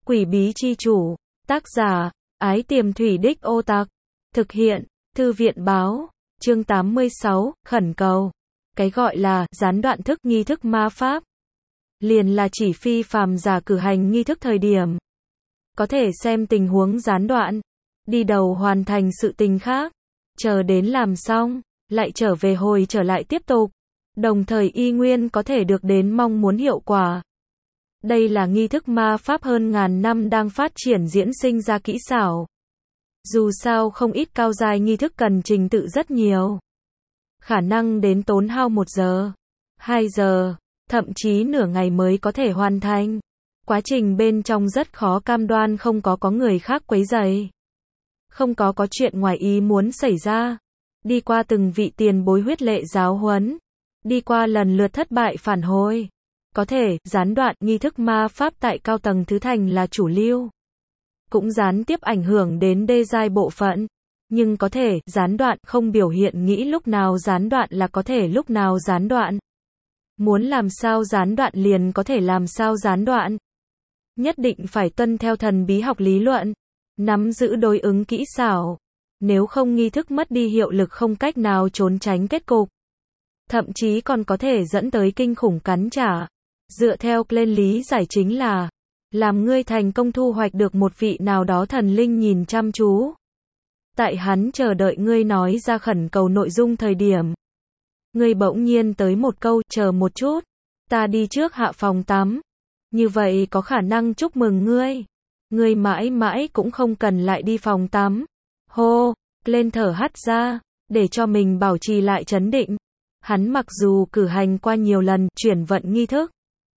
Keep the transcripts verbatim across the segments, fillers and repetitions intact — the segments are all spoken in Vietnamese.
Quỷ bí chi chủ. Tác giả, Ái Tiềm Thủy Đích Ô Tặc. Thực hiện, Thư viện báo. Chương tám mươi sáu, khẩn cầu. Cái gọi là gián đoạn thức nghi thức ma pháp, liền là chỉ phi phàm giả cử hành nghi thức thời điểm, có thể xem tình huống gián đoạn, đi đầu hoàn thành sự tình khác, chờ đến làm xong, lại trở về hồi trở lại tiếp tục, đồng thời y nguyên có thể được đến mong muốn hiệu quả. Đây là nghi thức ma pháp hơn ngàn năm đang phát triển diễn sinh ra kỹ xảo. Dù sao không ít cao giai nghi thức cần trình tự rất nhiều. Khả năng đến tốn hao một giờ, hai giờ, thậm chí nửa ngày mới có thể hoàn thành. Quá trình bên trong rất khó cam đoan không có có người khác quấy rầy. Không có có chuyện ngoài ý muốn xảy ra. Đi qua từng vị tiền bối huyết lệ giáo huấn. Đi qua lần lượt thất bại phản hồi. Có thể, gián đoạn nghi thức ma pháp tại cao tầng thứ thành là chủ lưu. Cũng gián tiếp ảnh hưởng đến đê giai bộ phận. Nhưng có thể, gián đoạn không biểu hiện nghĩ lúc nào gián đoạn là có thể lúc nào gián đoạn. Muốn làm sao gián đoạn liền có thể làm sao gián đoạn. Nhất định phải tuân theo thần bí học lý luận. Nắm giữ đối ứng kỹ xảo. Nếu không nghi thức mất đi hiệu lực không cách nào trốn tránh kết cục. Thậm chí còn có thể dẫn tới kinh khủng cắn trả. Dựa theo lên lý giải chính là, làm ngươi thành công thu hoạch được một vị nào đó thần linh nhìn chăm chú. Tại hắn chờ đợi ngươi nói ra khẩn cầu nội dung thời điểm. Ngươi bỗng nhiên tới một câu, chờ một chút, ta đi trước hạ phòng tắm. Như vậy có khả năng chúc mừng ngươi. Ngươi mãi mãi cũng không cần lại đi phòng tắm. Hô, lên thở hắt ra, để cho mình bảo trì lại trấn định. Hắn mặc dù cử hành qua nhiều lần chuyển vận nghi thức,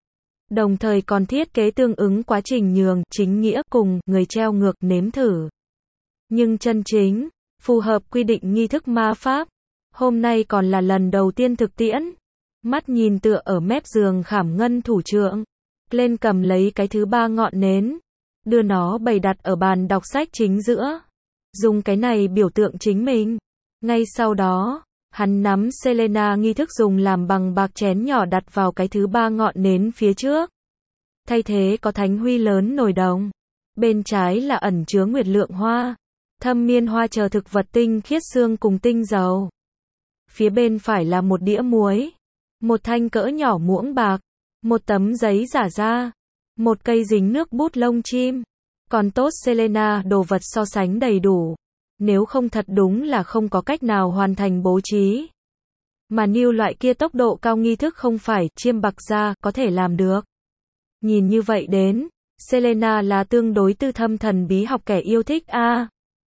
đồng thời còn thiết kế tương ứng quá trình nhường chính nghĩa cùng người treo ngược nếm thử. Nhưng chân chính, phù hợp quy định nghi thức ma pháp, hôm nay còn là lần đầu tiên thực tiễn. Mắt nhìn tựa ở mép giường khảm ngân thủ trượng, lên cầm lấy cái thứ ba ngọn nến, đưa nó bày đặt ở bàn đọc sách chính giữa. Dùng cái này biểu tượng chính mình. Ngay sau đó, hắn nắm Selena nghi thức dùng làm bằng bạc chén nhỏ đặt vào cái thứ ba ngọn nến phía trước. Thay thế có thánh huy lớn nồi đồng. Bên trái là ẩn chứa nguyệt lượng hoa, thâm miên hoa chờ thực vật tinh khiết xương cùng tinh dầu. Phía bên phải là một đĩa muối, một thanh cỡ nhỏ muỗng bạc, một tấm giấy giả da, một cây dính nước bút lông chim. Còn tốt Selena đồ vật so sánh đầy đủ. Nếu không thật đúng là không có cách nào hoàn thành bố trí. Mà new loại kia tốc độ cao nghi thức không phải chiêm bạc ra có thể làm được. Nhìn như vậy đến, Selena là tương đối tư thâm thần bí học kẻ yêu thích a. À,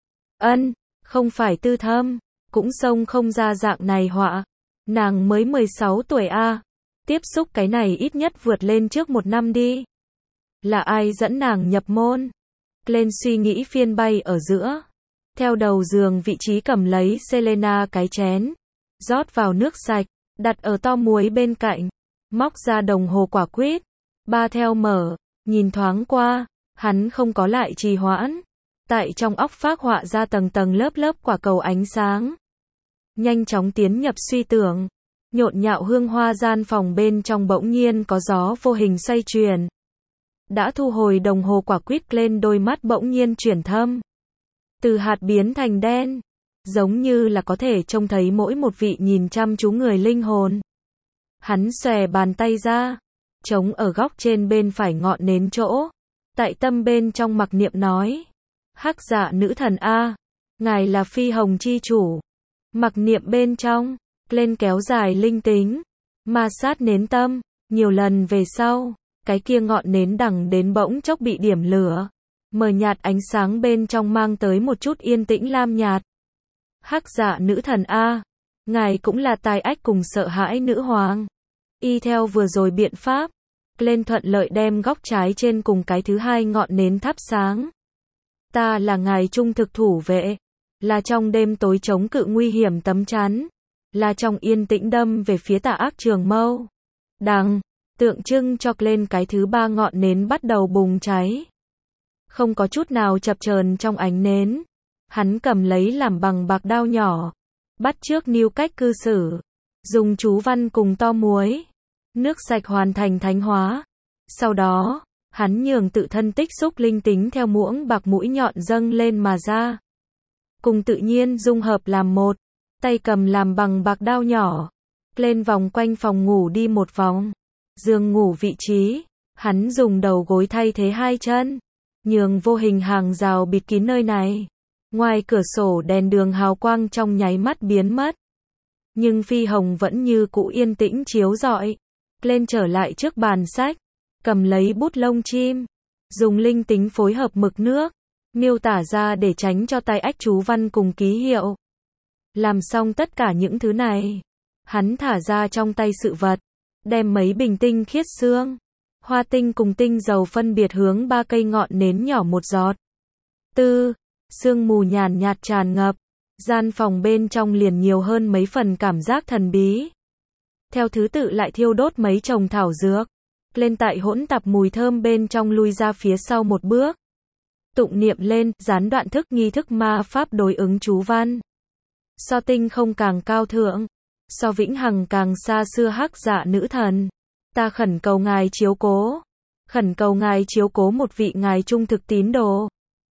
ân, không phải tư thâm, cũng xông không ra dạng này họa. Nàng mới mười sáu tuổi a. À, tiếp xúc cái này ít nhất vượt lên trước một năm đi. Là ai dẫn nàng nhập môn? Lên suy nghĩ phiên bay ở giữa. Theo đầu giường vị trí cầm lấy Selena cái chén, rót vào nước sạch, đặt ở to muối bên cạnh, móc ra đồng hồ quả quýt, ba theo mở, nhìn thoáng qua, hắn không có lại trì hoãn, tại trong óc phác họa ra tầng tầng lớp lớp quả cầu ánh sáng. Nhanh chóng tiến nhập suy tưởng, nhộn nhạo hương hoa gian phòng bên trong bỗng nhiên có gió vô hình xoay chuyển. Đã thu hồi đồng hồ quả quýt lên đôi mắt bỗng nhiên chuyển thâm. Từ hạt biến thành đen, giống như là có thể trông thấy mỗi một vị nhìn chăm chú người linh hồn. Hắn xòe bàn tay ra, chống ở góc trên bên phải ngọn nến chỗ, tại tâm bên trong mặc niệm nói: Hắc Dạ nữ thần a, ngài là phi hồng chi chủ. Mặc niệm bên trong, lên kéo dài linh tính, ma sát nến tâm, nhiều lần về sau, cái kia ngọn nến đằng đến bỗng chốc bị điểm lửa. Mờ nhạt ánh sáng bên trong mang tới một chút yên tĩnh lam nhạt. Hắc Dạ nữ thần a, ngài cũng là tài ách cùng sợ hãi nữ hoàng. Y theo vừa rồi biện pháp, lên thuận lợi đem góc trái trên cùng cái thứ hai ngọn nến thắp sáng. Ta là ngài trung thực thủ vệ, là trong đêm tối chống cự nguy hiểm tấm chắn, là trong yên tĩnh đâm về phía tà ác trường mâu. Đằng, tượng trưng cho lên cái thứ ba ngọn nến bắt đầu bùng cháy. Không có chút nào chập chờn trong ánh nến. Hắn cầm lấy làm bằng bạc đao nhỏ, bắt chước níu cách cư xử, dùng chú văn cùng to muối, nước sạch hoàn thành thánh hóa. Sau đó, Hắn nhường tự thân tích xúc linh tính theo muỗng bạc mũi nhọn dâng lên mà ra. Cùng tự nhiên dung hợp làm một, tay cầm làm bằng bạc đao nhỏ. Lên vòng quanh phòng ngủ đi một vòng. Giường ngủ vị trí, hắn dùng đầu gối thay thế hai chân. Nhường vô hình hàng rào bịt kín nơi này. Ngoài cửa sổ đèn đường hào quang trong nháy mắt biến mất. Nhưng phi hồng vẫn như cũ yên tĩnh chiếu rọi. Lên trở lại trước bàn sách. Cầm lấy bút lông chim. Dùng linh tính phối hợp mực nước. Miêu tả ra để tránh cho tay ách chú văn cùng ký hiệu. Làm xong tất cả những thứ này. Hắn thả ra trong tay sự vật. Đem mấy bình tinh khiết xương. Hoa tinh cùng tinh dầu phân biệt hướng ba cây ngọn nến nhỏ một giọt. Tư. Sương mù nhàn nhạt tràn ngập. Gian phòng bên trong liền nhiều hơn mấy phần cảm giác thần bí. Theo thứ tự lại thiêu đốt mấy chồng thảo dược. Lên tại hỗn tạp mùi thơm bên trong lui ra phía sau một bước. Tụng niệm lên, gián đoạn thức nghi thức ma pháp đối ứng chú văn. So tinh không càng cao thượng. So vĩnh hằng càng xa xưa hắc dạ nữ thần. Ta khẩn cầu ngài chiếu cố. Khẩn cầu ngài chiếu cố một vị ngài trung thực tín đồ.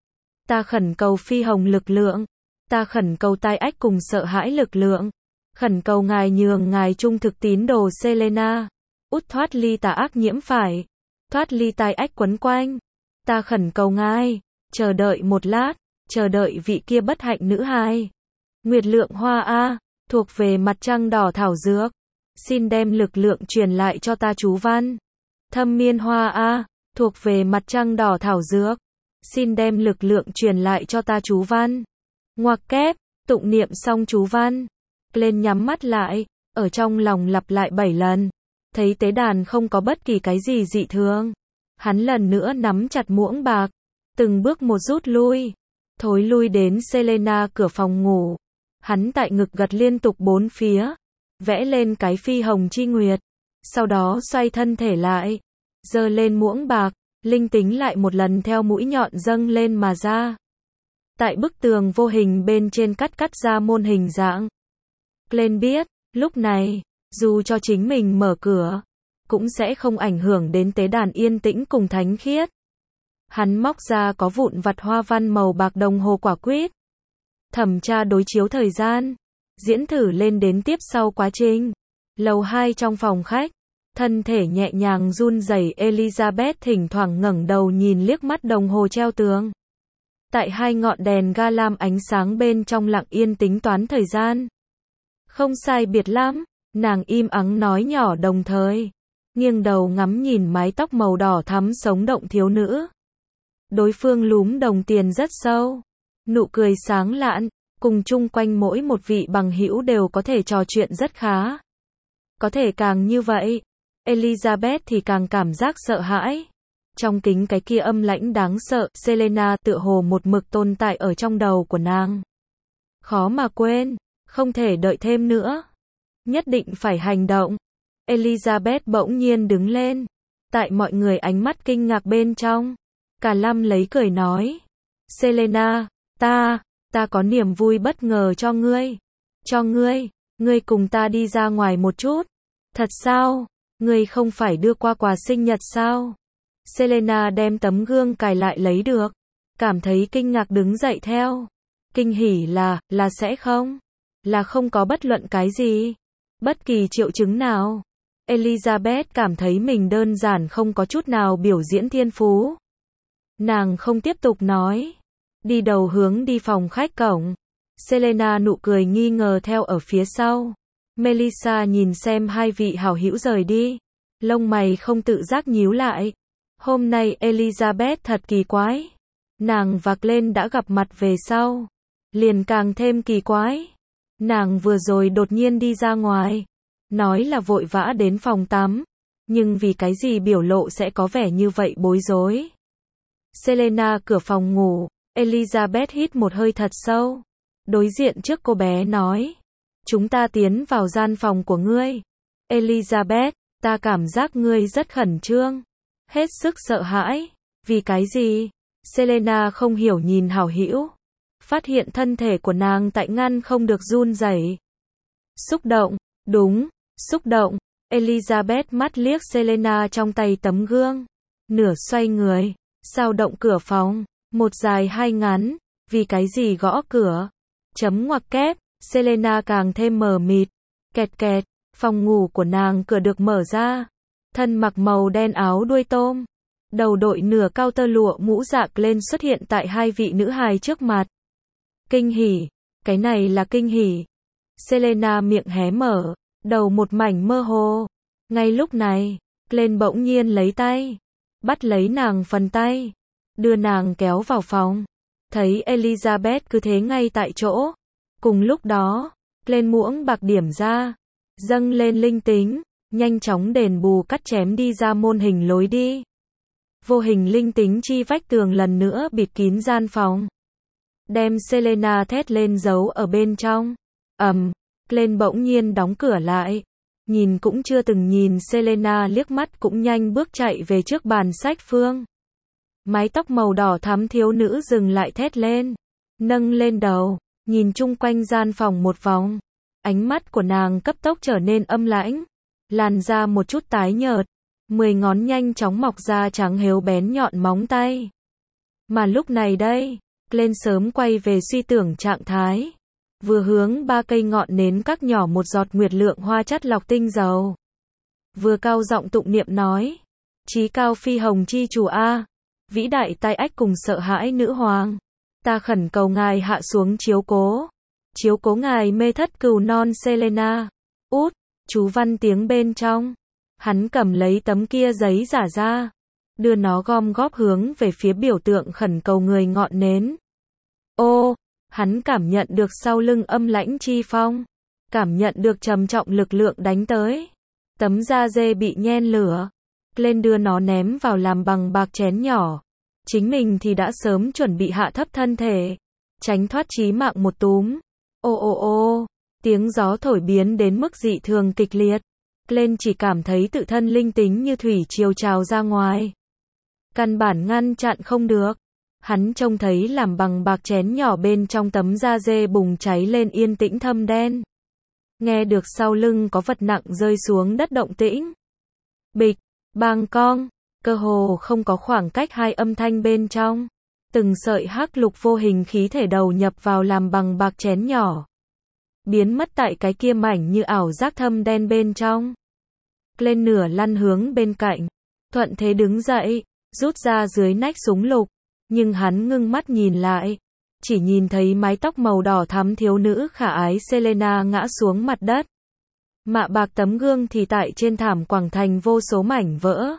Ta khẩn cầu phi hồng lực lượng. Ta khẩn cầu tai ách cùng sợ hãi lực lượng. Khẩn cầu ngài nhường ngài trung thực tín đồ Selena. Út thoát ly tà ác nhiễm phải. Thoát ly tai ách quấn quanh. Ta khẩn cầu ngài. Chờ đợi một lát. Chờ đợi vị kia bất hạnh nữ hài. Nguyệt lượng hoa A. Thuộc về mặt trăng đỏ thảo dược. Xin đem lực lượng truyền lại cho ta chú văn. Thâm miên hoa A. Thuộc về mặt trăng đỏ thảo dược. Xin đem lực lượng truyền lại cho ta chú văn. Ngoặc kép, tụng niệm xong chú văn. Lên nhắm mắt lại, ở trong lòng lặp lại bảy lần. Thấy tế đàn không có bất kỳ cái gì dị thường. Hắn lần nữa nắm chặt muỗng bạc. Từng bước một rút lui. Thối lui đến Selena cửa phòng ngủ. Hắn tại ngực gật liên tục bốn phía. Vẽ lên cái phi hồng chi nguyệt. Sau đó xoay thân thể lại. Giơ lên muỗng bạc. Linh tính lại một lần theo mũi nhọn dâng lên mà ra. Tại bức tường vô hình bên trên cắt cắt ra môn hình dạng. Lên biết, lúc này, dù cho chính mình mở cửa, cũng sẽ không ảnh hưởng đến tế đàn yên tĩnh cùng thánh khiết. Hắn móc ra có vụn vặt hoa văn màu bạc đồng hồ quả quýt. Thẩm tra đối chiếu thời gian. Diễn thử lên đến tiếp sau quá trình. Lầu hai trong phòng khách. Thân thể nhẹ nhàng run rẩy Elizabeth thỉnh thoảng ngẩng đầu nhìn liếc mắt đồng hồ treo tường. Tại hai ngọn đèn ga lam ánh sáng bên trong lặng yên tính toán thời gian. Không sai biệt lắm, nàng im ắng nói nhỏ đồng thời. Nghiêng đầu ngắm nhìn mái tóc màu đỏ thắm sống động thiếu nữ. Đối phương lúm đồng tiền rất sâu. Nụ cười sáng lạn, cùng chung quanh mỗi một vị bằng hữu đều có thể trò chuyện rất khá. Có thể càng như vậy. Elizabeth thì càng cảm giác sợ hãi. Trong kính cái kia âm lãnh đáng sợ, Selena tựa hồ một mực tồn tại ở trong đầu của nàng. Khó mà quên, không thể đợi thêm nữa. Nhất định phải hành động. Elizabeth bỗng nhiên đứng lên. Tại mọi người ánh mắt kinh ngạc bên trong. Cả Lâm lấy cười nói. Selena, ta, ta có niềm vui bất ngờ cho ngươi. Cho ngươi, ngươi cùng ta đi ra ngoài một chút. Thật sao? Ngươi không phải đưa qua quà sinh nhật sao? Selena đem tấm gương cài lại lấy được. Cảm thấy kinh ngạc đứng dậy theo. Kinh hỉ là, là sẽ không. Là không có bất luận cái gì. Bất kỳ triệu chứng nào. Elizabeth cảm thấy mình đơn giản không có chút nào biểu diễn thiên phú. Nàng không tiếp tục nói. Đi đầu hướng đi phòng khách cổng. Selena nụ cười nghi ngờ theo ở phía sau. Melissa nhìn xem hai vị hảo hữu rời đi. Lông mày không tự giác nhíu lại. Hôm nay Elizabeth thật kỳ quái. Nàng và Glenn đã gặp mặt về sau. Liền càng thêm kỳ quái. Nàng vừa rồi đột nhiên đi ra ngoài. Nói là vội vã đến phòng tắm. Nhưng vì cái gì biểu lộ sẽ có vẻ như vậy bối rối. Selena cửa phòng ngủ. Elizabeth hít một hơi thật sâu. Đối diện trước cô bé nói. Chúng ta tiến vào gian phòng của ngươi. Elizabeth, ta cảm giác ngươi rất khẩn trương. Hết sức sợ hãi. Vì cái gì? Selena không hiểu nhìn hảo hữu. Phát hiện thân thể của nàng tại ngăn không được run rẩy. Xúc động. Đúng, xúc động. Elizabeth mắt liếc Selena trong tay tấm gương. nửa xoay người, sao động cửa phòng, một dài hai ngắn, vì cái gì gõ cửa, chấm ngoặc kép, Selena càng thêm mờ mịt, kẹt kẹt, phòng ngủ của nàng cửa được mở ra, thân mặc màu đen áo đuôi tôm, đầu đội nửa cao tơ lụa mũ rạc lên xuất hiện tại hai vị nữ hài trước mặt. Kinh hỉ, cái này là kinh hỉ. Selena miệng hé mở, đầu một mảnh mơ hồ. Ngay lúc này, Glenn bỗng nhiên lấy tay, bắt lấy nàng phần tay, đưa nàng kéo vào phòng. Thấy Elizabeth cứ thế ngay tại chỗ. Cùng lúc đó, Glenn muỗng bạc điểm ra, dâng lên linh tính, nhanh chóng đền bù cắt chém đi ra môn hình lối đi. Vô hình linh tính chi vách tường lần nữa bịt kín gian phòng, đem Selena thét lên giấu ở bên trong. Ầm, Glenn bỗng nhiên đóng cửa lại, nhìn cũng chưa từng nhìn Selena liếc mắt cũng nhanh bước chạy về trước bàn sách phương. Mái tóc màu đỏ thắm thiếu nữ dừng lại thét lên, nâng lên đầu, nhìn chung quanh gian phòng một vòng. Ánh mắt của nàng cấp tốc trở nên âm lãnh, làn da một chút tái nhợt, mười ngón nhanh chóng mọc ra trắng héo bén nhọn móng tay. Mà lúc này đây, Glenn sớm quay về suy tưởng trạng thái, vừa hướng ba cây ngọn nến các nhỏ một giọt nguyệt lượng hoa chất lọc tinh dầu, vừa cao giọng tụng niệm nói: Chí cao phi hồng chi chủ a, vĩ đại tai ách cùng sợ hãi nữ hoàng, ta khẩn cầu ngài hạ xuống chiếu cố, chiếu cố ngài mê thất cừu non Selena. Út, chú văn tiếng bên trong. Hắn cầm lấy tấm kia giấy giả ra, đưa nó gom góp hướng về phía biểu tượng khẩn cầu người ngọn nến. Ô, hắn cảm nhận được sau lưng âm lãnh chi phong, cảm nhận được trầm trọng lực lượng đánh tới. Tấm da dê bị nhen lửa, lên đưa nó ném vào làm bằng bạc chén nhỏ. Chính mình thì đã sớm chuẩn bị hạ thấp thân thể, tránh thoát chí mạng một túm. Ô ô ô, tiếng gió thổi biến đến mức dị thường kịch liệt. Glenn chỉ cảm thấy tự thân linh tính như thủy triều trào ra ngoài, căn bản ngăn chặn không được. Hắn trông thấy làm bằng bạc chén nhỏ bên trong tấm da dê bùng cháy lên yên tĩnh thâm đen. Nghe được sau lưng có vật nặng rơi xuống đất động tĩnh. Bịch, bang cong, cơ hồ không có khoảng cách hai âm thanh bên trong. Từng sợi hắc lục vô hình khí thể đầu nhập vào làm bằng bạc chén nhỏ, biến mất tại cái kia mảnh như ảo giác thâm đen bên trong. Lên nửa lăn hướng bên cạnh, thuận thế đứng dậy, rút ra dưới nách súng lục, nhưng hắn ngưng mắt nhìn lại, chỉ nhìn thấy mái tóc màu đỏ thắm thiếu nữ khả ái Selena ngã xuống mặt đất. Mạ bạc tấm gương thì tại trên thảm quẳng thành vô số mảnh vỡ.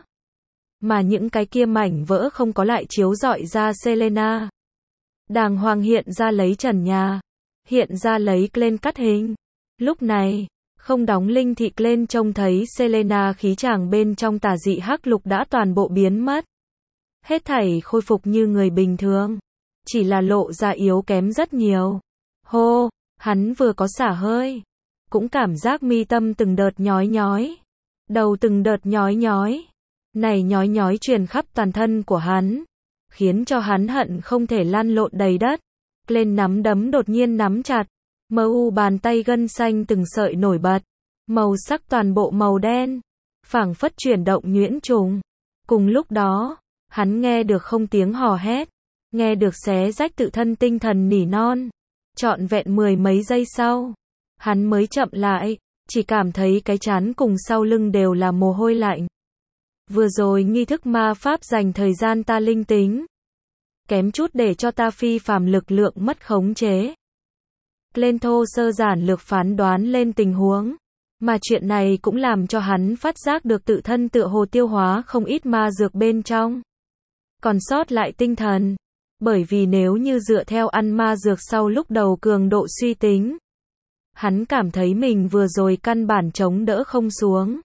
Mà những cái kia mảnh vỡ không có lại chiếu rọi ra Selena. Đàng hoàng hiện ra lấy trần nhà, hiện ra lấy Glenn cắt hình. Lúc này, không đóng linh thị Glenn trông thấy Selena khí chàng bên trong tà dị hắc lục đã toàn bộ biến mất. Hết thảy khôi phục như người bình thường, chỉ là lộ ra yếu kém rất nhiều. Hô, hắn vừa có xả hơi, cũng cảm giác mi tâm từng đợt nhói nhói, đầu từng đợt nhói nhói. Này nhói nhói truyền khắp toàn thân của hắn, khiến cho hắn hận không thể lăn lộn đầy đất. Glenn nắm đấm đột nhiên nắm chặt, mờ u bàn tay gân xanh từng sợi nổi bật, màu sắc toàn bộ màu đen, phảng phất chuyển động nhuyễn trùng. Cùng lúc đó, hắn nghe được không tiếng hò hét, nghe được xé rách tự thân tinh thần nỉ non. Trọn vẹn mười mấy giây sau, hắn mới chậm lại, chỉ cảm thấy cái trán cùng sau lưng đều là mồ hôi lạnh. Vừa rồi nghi thức ma pháp dành thời gian ta linh tính, kém chút để cho ta phi phàm lực lượng mất khống chế. Glenn thô sơ giản lược phán đoán lên tình huống, mà chuyện này cũng làm cho hắn phát giác được tự thân tựa hồ tiêu hóa không ít ma dược bên trong, còn sót lại tinh thần, bởi vì nếu như dựa theo ăn ma dược sau lúc đầu cường độ suy tính, hắn cảm thấy mình vừa rồi căn bản chống đỡ không xuống,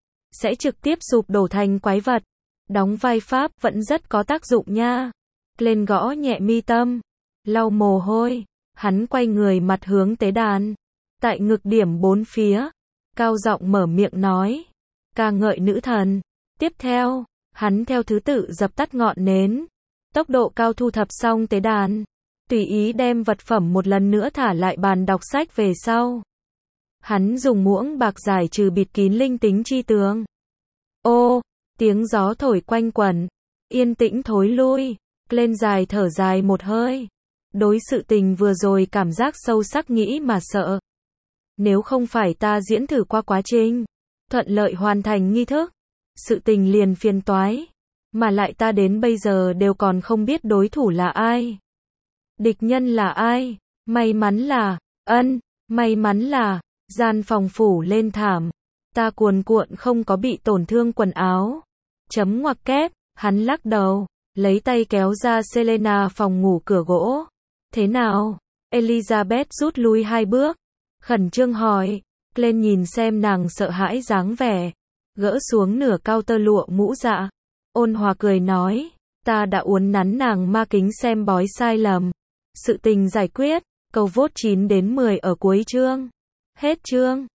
sẽ trực tiếp sụp đổ thành quái vật. Đóng vai pháp vẫn rất có tác dụng nha. Glenn gõ nhẹ mi tâm, lau mồ hôi, hắn quay người mặt hướng tế đàn, tại ngực điểm bốn phía, cao giọng mở miệng nói, ca ngợi nữ thần. Tiếp theo, hắn theo thứ tự dập tắt ngọn nến, tốc độ cao thu thập xong tế đàn, tùy ý đem vật phẩm một lần nữa thả lại bàn đọc sách về sau. Hắn dùng muỗng bạc giải trừ bịt kín linh tính chi tường. Ô, Tiếng gió thổi quanh quẩn. Yên tĩnh thối lui. Lên dài thở dài một hơi. Đối sự tình vừa rồi cảm giác sâu sắc nghĩ mà sợ. Nếu không phải ta diễn thử qua quá trình, thuận lợi hoàn thành nghi thức, sự tình liền phiền toái. Mà lại ta đến bây giờ đều còn không biết đối thủ là ai. Địch nhân là ai? May mắn là, ân, may mắn là, gian phòng phủ lên thảm. Ta cuồn cuộn không có bị tổn thương quần áo. Chấm ngoặc kép, hắn lắc đầu, lấy tay kéo ra Selena phòng ngủ cửa gỗ. Thế nào? Elizabeth rút lui hai bước. Khẩn trương hỏi. Glenn nhìn xem nàng sợ hãi dáng vẻ. Gỡ xuống nửa cao tơ lụa mũ dạ. Ôn hòa cười nói. Ta đã uốn nắn nàng ma kính xem bói sai lầm. Sự tình giải quyết. Câu vốt chín đến mười ở cuối chương. Hết chương.